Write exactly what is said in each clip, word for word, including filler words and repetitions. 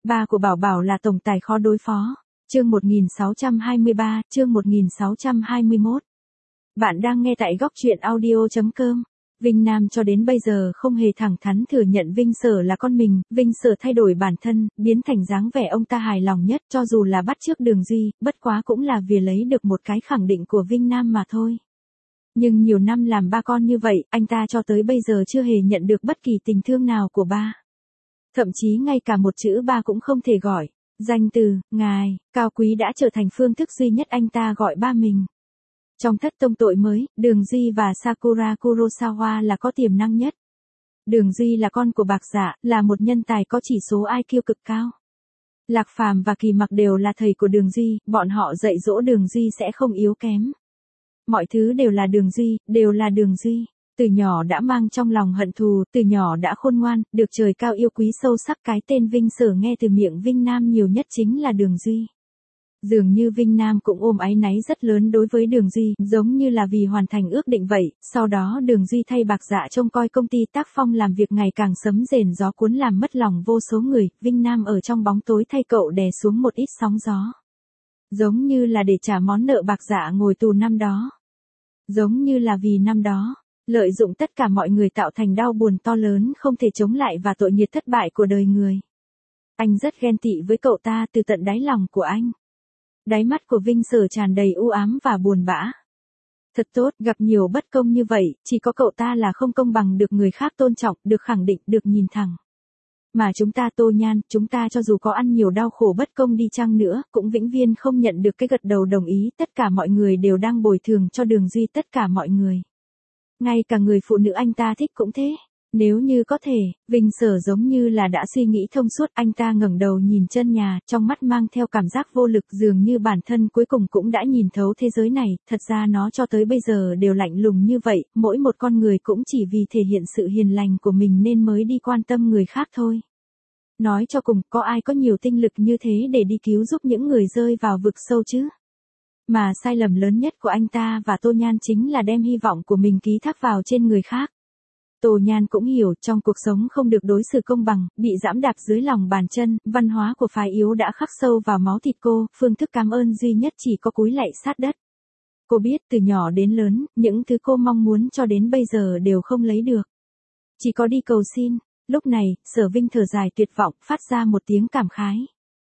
Ba của Bảo Bảo là tổng tài khó đối phó. Chương một nghìn sáu trăm hai mươi ba, chương một nghìn sáu trăm hai mươi mốt. Bạn đang nghe tại góc truyện audio chấm com. Vinh Nam cho đến bây giờ không hề thẳng thắn thừa nhận Vinh Sở là con mình, Vinh Sở thay đổi bản thân, biến thành dáng vẻ ông ta hài lòng nhất, cho dù là bắt chước Đường Duy, bất quá cũng là vì lấy được một cái khẳng định của Vinh Nam mà thôi. Nhưng nhiều năm làm ba con như vậy, anh ta cho tới bây giờ chưa hề nhận được bất kỳ tình thương nào của ba. Thậm chí ngay cả một chữ ba cũng không thể gọi. Danh từ, ngài, cao quý đã trở thành phương thức duy nhất anh ta gọi ba mình. Trong thất tông tội mới, Đường Duy và Sakura Kurosawa là có tiềm năng nhất. Đường Duy là con của Bạc Dạ, là một nhân tài có chỉ số I Q cực cao. Lạc Phàm và Kỳ Mặc đều là thầy của Đường Duy, bọn họ dạy dỗ Đường Duy sẽ không yếu kém. Mọi thứ đều là Đường Duy, đều là Đường Duy. Từ nhỏ đã mang trong lòng hận thù, từ nhỏ đã khôn ngoan, được trời cao yêu quý sâu sắc. Cái tên Vinh Sở nghe từ miệng Vinh Nam nhiều nhất chính là Đường Duy. Dường như Vinh Nam cũng ôm áy náy rất lớn đối với Đường Duy, giống như là vì hoàn thành ước định vậy. Sau đó Đường Duy thay Bạc Dạ trông coi công ty tác phong làm việc ngày càng sấm rền gió cuốn làm mất lòng vô số người. Vinh Nam ở trong bóng tối thay cậu đè xuống một ít sóng gió. Giống như là để trả món nợ Bạc Dạ ngồi tù năm đó. Giống như là vì năm đó, lợi dụng tất cả mọi người tạo thành đau buồn to lớn không thể chống lại và tội nghiệp thất bại của đời người. Anh rất ghen tị với cậu ta từ tận đáy lòng của anh. Đáy mắt của Vinh Sở tràn đầy u ám và buồn bã. Thật tốt, gặp nhiều bất công như vậy, chỉ có cậu ta là không công bằng, được người khác tôn trọng, được khẳng định, được nhìn thẳng. Mà chúng ta Tô Nhan, chúng ta cho dù có ăn nhiều đau khổ bất công đi chăng nữa, cũng vĩnh viễn không nhận được cái gật đầu đồng ý. Tất cả mọi người đều đang bồi thường cho Đường Duy, tất cả mọi người. Ngay cả người phụ nữ anh ta thích cũng thế. Nếu như có thể, Vinh Sở giống như là đã suy nghĩ thông suốt, anh ta ngẩng đầu nhìn chân nhà, trong mắt mang theo cảm giác vô lực, dường như bản thân cuối cùng cũng đã nhìn thấu thế giới này. Thật ra nó cho tới bây giờ đều lạnh lùng như vậy, mỗi một con người cũng chỉ vì thể hiện sự hiền lành của mình nên mới đi quan tâm người khác thôi. Nói cho cùng, có ai có nhiều tinh lực như thế để đi cứu giúp những người rơi vào vực sâu chứ? Mà sai lầm lớn nhất của anh ta và Tô Nhan chính là đem hy vọng của mình ký thác vào trên người khác. Tô Nhan cũng hiểu, trong cuộc sống không được đối xử công bằng, bị giẫm đạp dưới lòng bàn chân, văn hóa của phái yếu đã khắc sâu vào máu thịt cô, phương thức cảm ơn duy nhất chỉ có cúi lạy sát đất. Cô biết từ nhỏ đến lớn, những thứ cô mong muốn cho đến bây giờ đều không lấy được. Chỉ có đi cầu xin. Lúc này, Sở Vinh thở dài tuyệt vọng, phát ra một tiếng cảm khái.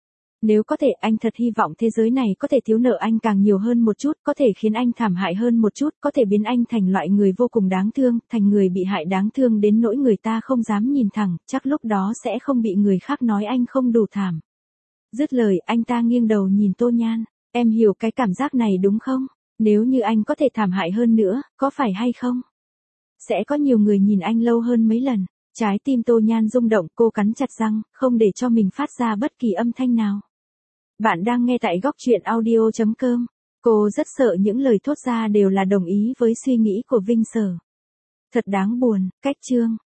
Nếu có thể, anh thật hy vọng thế giới này có thể thiếu nợ anh càng nhiều hơn một chút, có thể khiến anh thảm hại hơn một chút, có thể biến anh thành loại người vô cùng đáng thương, thành người bị hại đáng thương đến nỗi người ta không dám nhìn thẳng, chắc lúc đó sẽ không bị người khác nói anh không đủ thảm. Dứt lời, anh ta nghiêng đầu nhìn Tô Nhan, em hiểu cái cảm giác này đúng không? Nếu như anh có thể thảm hại hơn nữa, có phải hay không? Sẽ có nhiều người nhìn anh lâu hơn mấy lần. Trái tim Tô Nhan rung động, cô cắn chặt răng, không để cho mình phát ra bất kỳ âm thanh nào. Bạn đang nghe tại góc truyện audio chấm com. Cô rất sợ những lời thốt ra đều là đồng ý với suy nghĩ của Vinh Sở. Thật đáng buồn, cách chương.